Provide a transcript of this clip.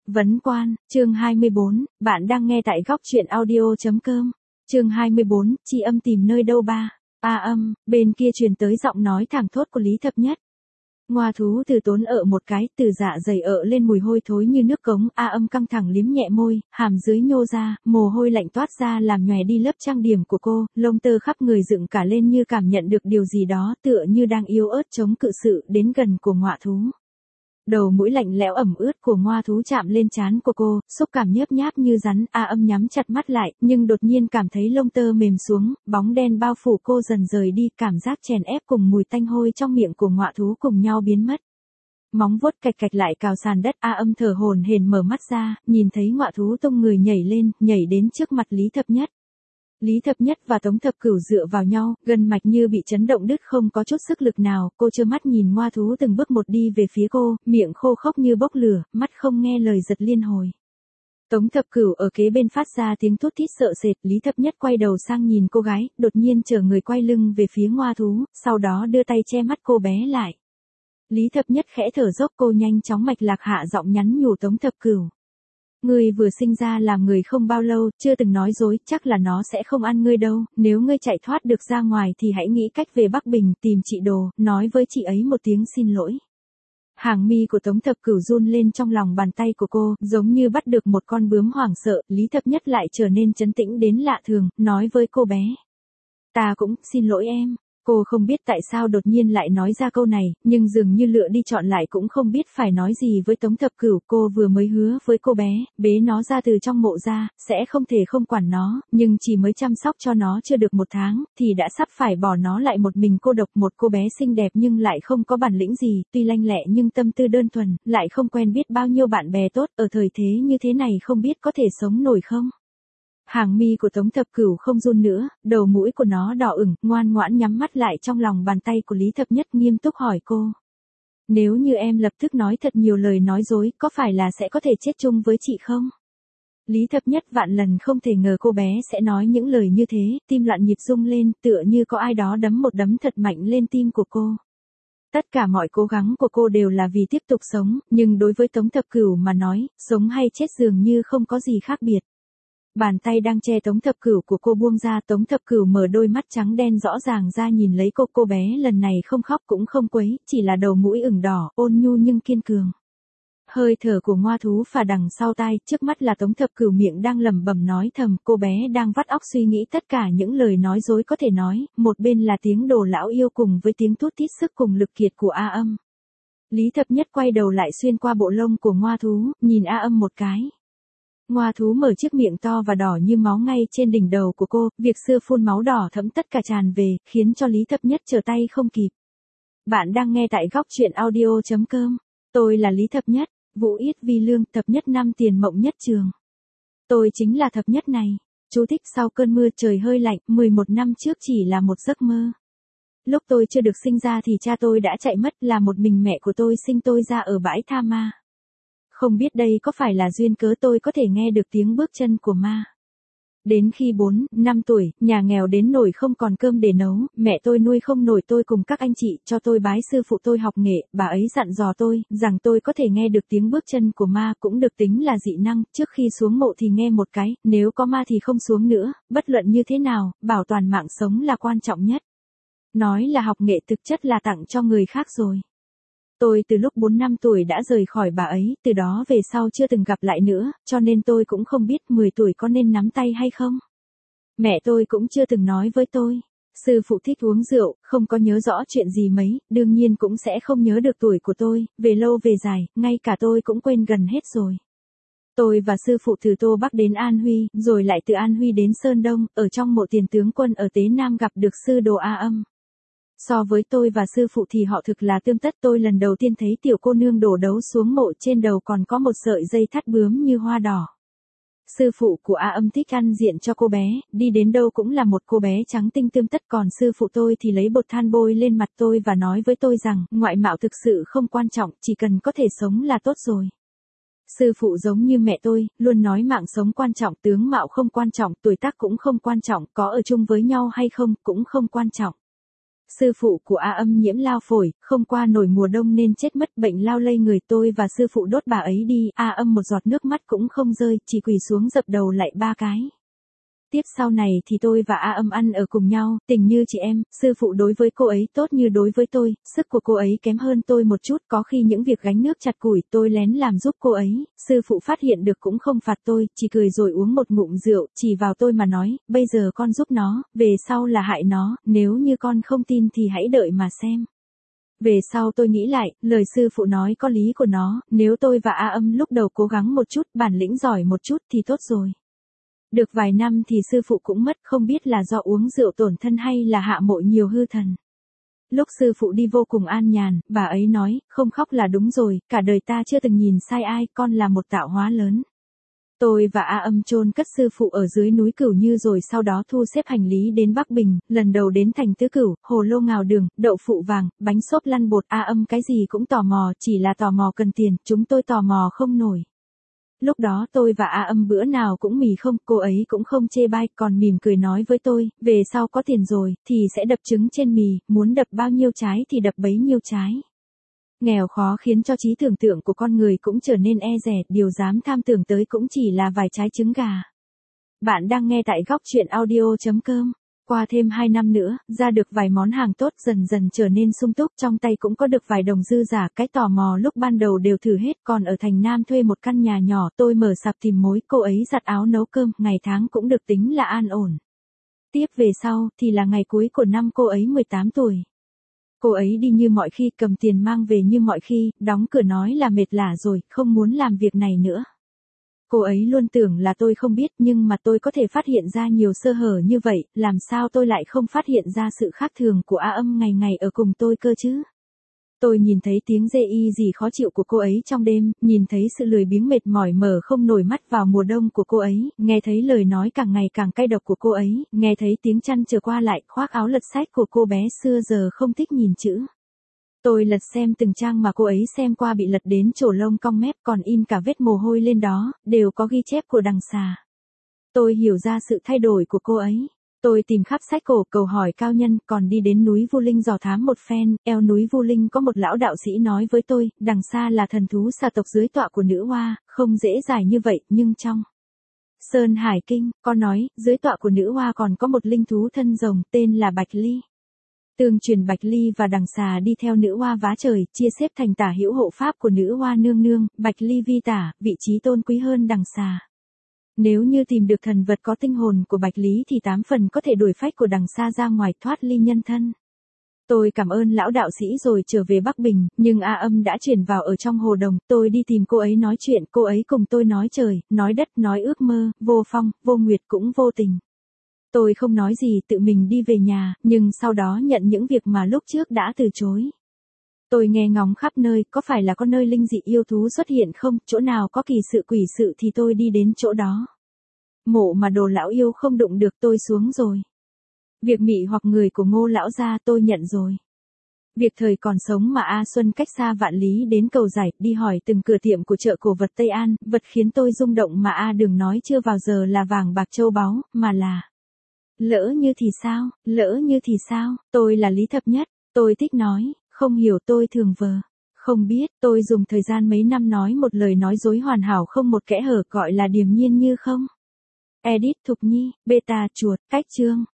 Vấn quan, chương 24, bạn đang nghe tại góc truyện audio.com. Chương 24, chi âm tìm nơi đâu ba. Âm, bên kia truyền tới giọng nói thẳng thốt của Lý Thập Nhất. Ngoa thú từ tốn một cái, từ dạ dày lên mùi hôi thối như nước cống. Âm căng thẳng liếm nhẹ môi, hàm dưới nhô ra, mồ hôi lạnh toát ra làm nhòe đi lớp trang điểm của cô, lông tơ khắp người dựng cả lên như cảm nhận được điều gì đó, tựa như đang yếu ớt chống cự sự đến gần của ngọa thú. Đầu mũi lạnh lẽo ẩm ướt của ngoa thú chạm lên trán của cô, xúc cảm nhớp nháp như rắn. Âm nhắm chặt mắt lại, nhưng đột nhiên cảm thấy lông tơ mềm xuống, bóng đen bao phủ cô dần rời đi, cảm giác chèn ép cùng mùi tanh hôi trong miệng của ngoạ thú cùng nhau biến mất. Móng vuốt cạch cạch lại cào sàn đất. Âm thở hổn hển mở mắt ra, nhìn thấy ngoạ thú tung người nhảy lên, nhảy đến trước mặt Lý Thập Nhất. Lý Thập Nhất và Tống Thập Cửu dựa vào nhau, gân mạch như bị chấn động đứt, không có chút sức lực nào. Cô trơ mắt nhìn ngoa thú từng bước một đi về phía cô, miệng khô khốc như bốc lửa, mắt không nghe lời giật liên hồi. Tống Thập Cửu ở kế bên phát ra tiếng thút thít sợ sệt. Lý Thập Nhất quay đầu sang nhìn cô gái, đột nhiên trở người quay lưng về phía ngoa thú, sau đó đưa tay che mắt cô bé lại. Lý Thập Nhất khẽ thở dốc, cô nhanh chóng mạch lạc hạ giọng nhắn nhủ Tống Thập Cửu. Ngươi vừa sinh ra làm người không bao lâu, chưa từng nói dối, chắc là nó sẽ không ăn ngươi đâu, nếu ngươi chạy thoát được ra ngoài thì hãy nghĩ cách về Bắc Bình tìm chị Đồ, nói với chị ấy một tiếng xin lỗi. Hàng mi của Tống Thập Cửu run lên trong lòng bàn tay của cô, giống như bắt được một con bướm hoảng sợ. Lý Thập Nhất lại trở nên trấn tĩnh đến lạ thường, nói với cô bé. Ta cũng, xin lỗi em. Cô không biết tại sao đột nhiên lại nói ra câu này, nhưng dường như lựa đi chọn lại cũng không biết phải nói gì với Tống Thập Cửu. Cô vừa mới hứa với cô bé, bế nó ra từ trong mộ ra, sẽ không thể không quản nó, nhưng chỉ mới chăm sóc cho nó chưa được 1 tháng, thì đã sắp phải bỏ nó lại một mình cô độc. Một cô bé xinh đẹp nhưng lại không có bản lĩnh gì, tuy lanh lẹ nhưng tâm tư đơn thuần, lại không quen biết bao nhiêu bạn bè tốt, ở thời thế như thế này không biết có thể sống nổi không. Hàng mi của Tống Thập Cửu không run nữa, đầu mũi của nó đỏ ửng, ngoan ngoãn nhắm mắt lại trong lòng bàn tay của Lý Thập Nhất, nghiêm túc hỏi cô. Nếu như em lập tức nói thật nhiều lời nói dối, có phải là sẽ có thể chết chung với chị không? Lý Thập Nhất vạn lần không thể ngờ cô bé sẽ nói những lời như thế, tim loạn nhịp rung lên, tựa như có ai đó đấm một đấm thật mạnh lên tim của cô. Tất cả mọi cố gắng của cô đều là vì tiếp tục sống, nhưng đối với Tống Thập Cửu mà nói, sống hay chết dường như không có gì khác biệt. Bàn tay đang che Tống Thập Cửu của cô buông ra, Tống Thập Cửu mở đôi mắt trắng đen rõ ràng ra nhìn lấy cô bé lần này không khóc cũng không quấy, chỉ là đầu mũi ửng đỏ, ôn nhu nhưng kiên cường. Hơi thở của ngoa thú phà đằng sau tai, trước mắt là Tống Thập Cửu miệng đang lẩm bẩm nói thầm, cô bé đang vắt óc suy nghĩ tất cả những lời nói dối có thể nói, một bên là tiếng Đồ lão yêu cùng với tiếng thút thít sức cùng lực kiệt của Âm. Lý Thập Nhất quay đầu lại xuyên qua bộ lông của ngoa thú, nhìn Âm một cái. Ngoa thú mở chiếc miệng to và đỏ như máu ngay trên đỉnh đầu của cô, việc xưa phun máu đỏ thẫm tất cả tràn về, khiến cho Lý Thập Nhất trở tay không kịp. Bạn đang nghe tại góc truyện audio.com. Tôi là Lý Thập Nhất, Vũ Yết Vi Lương, Thập Nhất năm tiền mộng nhất trường. Tôi chính là Thập Nhất này. Chú thích: sau cơn mưa trời hơi lạnh, 11 năm trước chỉ là một giấc mơ. Lúc tôi chưa được sinh ra thì cha tôi đã chạy mất, là một mình mẹ của tôi sinh tôi ra ở bãi tha ma. Không biết đây có phải là duyên cớ tôi có thể nghe được tiếng bước chân của ma. Đến khi 4, 5 tuổi, nhà nghèo đến nỗi không còn cơm để nấu, mẹ tôi nuôi không nổi tôi cùng các anh chị, cho tôi bái sư phụ tôi học nghệ. Bà ấy dặn dò tôi, rằng tôi có thể nghe được tiếng bước chân của ma, cũng được tính là dị năng, trước khi xuống mộ thì nghe một cái, nếu có ma thì không xuống nữa, bất luận như thế nào, bảo toàn mạng sống là quan trọng nhất. Nói là học nghệ thực chất là tặng cho người khác rồi. Tôi từ lúc 4 năm tuổi đã rời khỏi bà ấy, từ đó về sau chưa từng gặp lại nữa, cho nên tôi cũng không biết 10 tuổi có nên nắm tay hay không. Mẹ tôi cũng chưa từng nói với tôi. Sư phụ thích uống rượu, không có nhớ rõ chuyện gì mấy, đương nhiên cũng sẽ không nhớ được tuổi của tôi, về lâu về dài, ngay cả tôi cũng quên gần hết rồi. Tôi và sư phụ từ Tô Bắc đến An Huy, rồi lại từ An Huy đến Sơn Đông, ở trong mộ tiền tướng quân ở Tế Nam gặp được sư đồ Âm. So với tôi và sư phụ thì họ thực là tương tất. Tôi lần đầu tiên thấy tiểu cô nương đổ đấu xuống mộ, trên đầu còn có một sợi dây thắt bướm như hoa đỏ. Sư phụ của Âm thích ăn diện cho cô bé, đi đến đâu cũng là một cô bé trắng tinh tươm tất, còn sư phụ tôi thì lấy bột than bôi lên mặt tôi và nói với tôi rằng, ngoại mạo thực sự không quan trọng, chỉ cần có thể sống là tốt rồi. Sư phụ giống như mẹ tôi, luôn nói mạng sống quan trọng, tướng mạo không quan trọng, tuổi tác cũng không quan trọng, có ở chung với nhau hay không, cũng không quan trọng. Sư phụ của A Âm nhiễm lao phổi, không qua nổi mùa đông nên chết mất, bệnh lao lây người, tôi và sư phụ đốt bà ấy đi. A Âm một giọt nước mắt cũng không rơi, chỉ quỳ xuống dập đầu lạy 3 cái. Tiếp sau này thì tôi và A Âm ăn ở cùng nhau, tình như chị em, sư phụ đối với cô ấy tốt như đối với tôi, sức của cô ấy kém hơn tôi một chút, có khi những việc gánh nước chặt củi tôi lén làm giúp cô ấy, sư phụ phát hiện được cũng không phạt tôi, chỉ cười rồi uống một ngụm rượu, chỉ vào tôi mà nói, bây giờ con giúp nó, về sau là hại nó, nếu như con không tin thì hãy đợi mà xem. Về sau tôi nghĩ lại, lời sư phụ nói có lý của nó, nếu tôi và A Âm lúc đầu cố gắng một chút, bản lĩnh giỏi một chút thì tốt rồi. Được vài năm thì sư phụ cũng mất, không biết là do uống rượu tổn thân hay là hạ mộ nhiều hư thần. Lúc sư phụ đi vô cùng an nhàn, bà ấy nói, không khóc là đúng rồi, cả đời ta chưa từng nhìn sai ai, con là một tạo hóa lớn. Tôi và A Âm chôn cất sư phụ ở dưới núi Cửu Như rồi sau đó thu xếp hành lý đến Bắc Bình, lần đầu đến thành Tứ Cửu, hồ lô ngào đường, đậu phụ vàng, bánh xốp lăn bột. A Âm cái gì cũng tò mò, chỉ là tò mò cần tiền, chúng tôi tò mò không nổi. Lúc đó tôi và A Âm bữa nào cũng mì không, cô ấy cũng không chê bai, còn mỉm cười nói với tôi, về sau có tiền rồi, thì sẽ đập trứng trên mì, muốn đập bao nhiêu trái thì đập bấy nhiêu trái. Nghèo khó khiến cho trí tưởng tượng của con người cũng trở nên e dè, điều dám tham tưởng tới cũng chỉ là vài trái trứng gà. Bạn đang nghe tại góc truyện audio.com. Qua thêm 2 năm nữa, ra được vài món hàng tốt, dần dần trở nên sung túc, trong tay cũng có được vài đồng dư giả, cái tò mò lúc ban đầu đều thử hết, còn ở thành Nam thuê một căn nhà nhỏ, tôi mở sạp tìm mối, cô ấy giặt áo nấu cơm, ngày tháng cũng được tính là an ổn. Tiếp về sau, thì là ngày cuối của năm cô ấy 18 tuổi. Cô ấy đi như mọi khi, cầm tiền mang về như mọi khi, đóng cửa nói là mệt lả rồi, không muốn làm việc này nữa. Cô ấy luôn tưởng là tôi không biết, nhưng mà tôi có thể phát hiện ra nhiều sơ hở như vậy, làm sao tôi lại không phát hiện ra sự khác thường của A Âm ngày ngày ở cùng tôi cơ chứ? Tôi nhìn thấy tiếng rê y gì khó chịu của cô ấy trong đêm, nhìn thấy sự lười biếng mệt mỏi mở không nổi mắt vào mùa đông của cô ấy, nghe thấy lời nói càng ngày càng cay độc của cô ấy, nghe thấy tiếng chăn trở qua lại, khoác áo lật sách của cô bé xưa giờ không thích nhìn chữ. Tôi lật xem từng trang mà cô ấy xem qua bị lật đến chổ lông cong mép, còn in cả vết mồ hôi lên đó, đều có ghi chép của đằng xà. Tôi hiểu ra sự thay đổi của cô ấy. Tôi tìm khắp sách cổ, cầu hỏi cao nhân, còn đi đến núi Vu Linh dò thám một phen, eo núi Vu Linh có một lão đạo sĩ nói với tôi, đằng xa là thần thú xà tộc dưới tọa của nữ hoa, không dễ giải như vậy, nhưng trong Sơn Hải Kinh, có nói, dưới tọa của nữ hoa còn có một linh thú thân rồng, tên là Bạch Ly. Tương truyền Bạch Ly và đằng xà đi theo nữ hoa vá trời, chia xếp thành tả hữu hộ pháp của nữ hoa nương nương, Bạch Ly vi tả, vị trí tôn quý hơn đằng xà. Nếu như tìm được thần vật có tinh hồn của Bạch Lý thì 8 phần có thể đuổi phách của đằng xa ra ngoài, thoát ly nhân thân. Tôi cảm ơn lão đạo sĩ rồi trở về Bắc Bình, nhưng A Âm đã chuyển vào ở trong hồ đồng, tôi đi tìm cô ấy nói chuyện, cô ấy cùng tôi nói trời, nói đất, nói ước mơ, vô phong, vô nguyệt cũng vô tình. Tôi không nói gì, tự mình đi về nhà, nhưng sau đó nhận những việc mà lúc trước đã từ chối. Tôi nghe ngóng khắp nơi, có phải là có nơi linh dị yêu thú xuất hiện không, chỗ nào có kỳ sự quỷ sự thì tôi đi đến chỗ đó. Mộ mà đồ lão yêu không đụng được tôi xuống rồi. Việc mị hoặc người của Ngô lão gia tôi nhận rồi. Việc thời còn sống mà A Xuân cách xa vạn lý đến cầu giải, đi hỏi từng cửa tiệm của chợ cổ vật Tây An, vật khiến tôi rung động mà A đừng nói chưa vào giờ là vàng bạc châu báu, mà là lỡ như thì sao, lỡ như thì sao, tôi là Lý Thập Nhất, tôi thích nói, không hiểu tôi thường vờ. Không biết, tôi dùng thời gian mấy năm nói một lời nói dối hoàn hảo không một kẽ hở, gọi là điềm nhiên như không. Edit Thục Nhi, beta chuột, cách chương.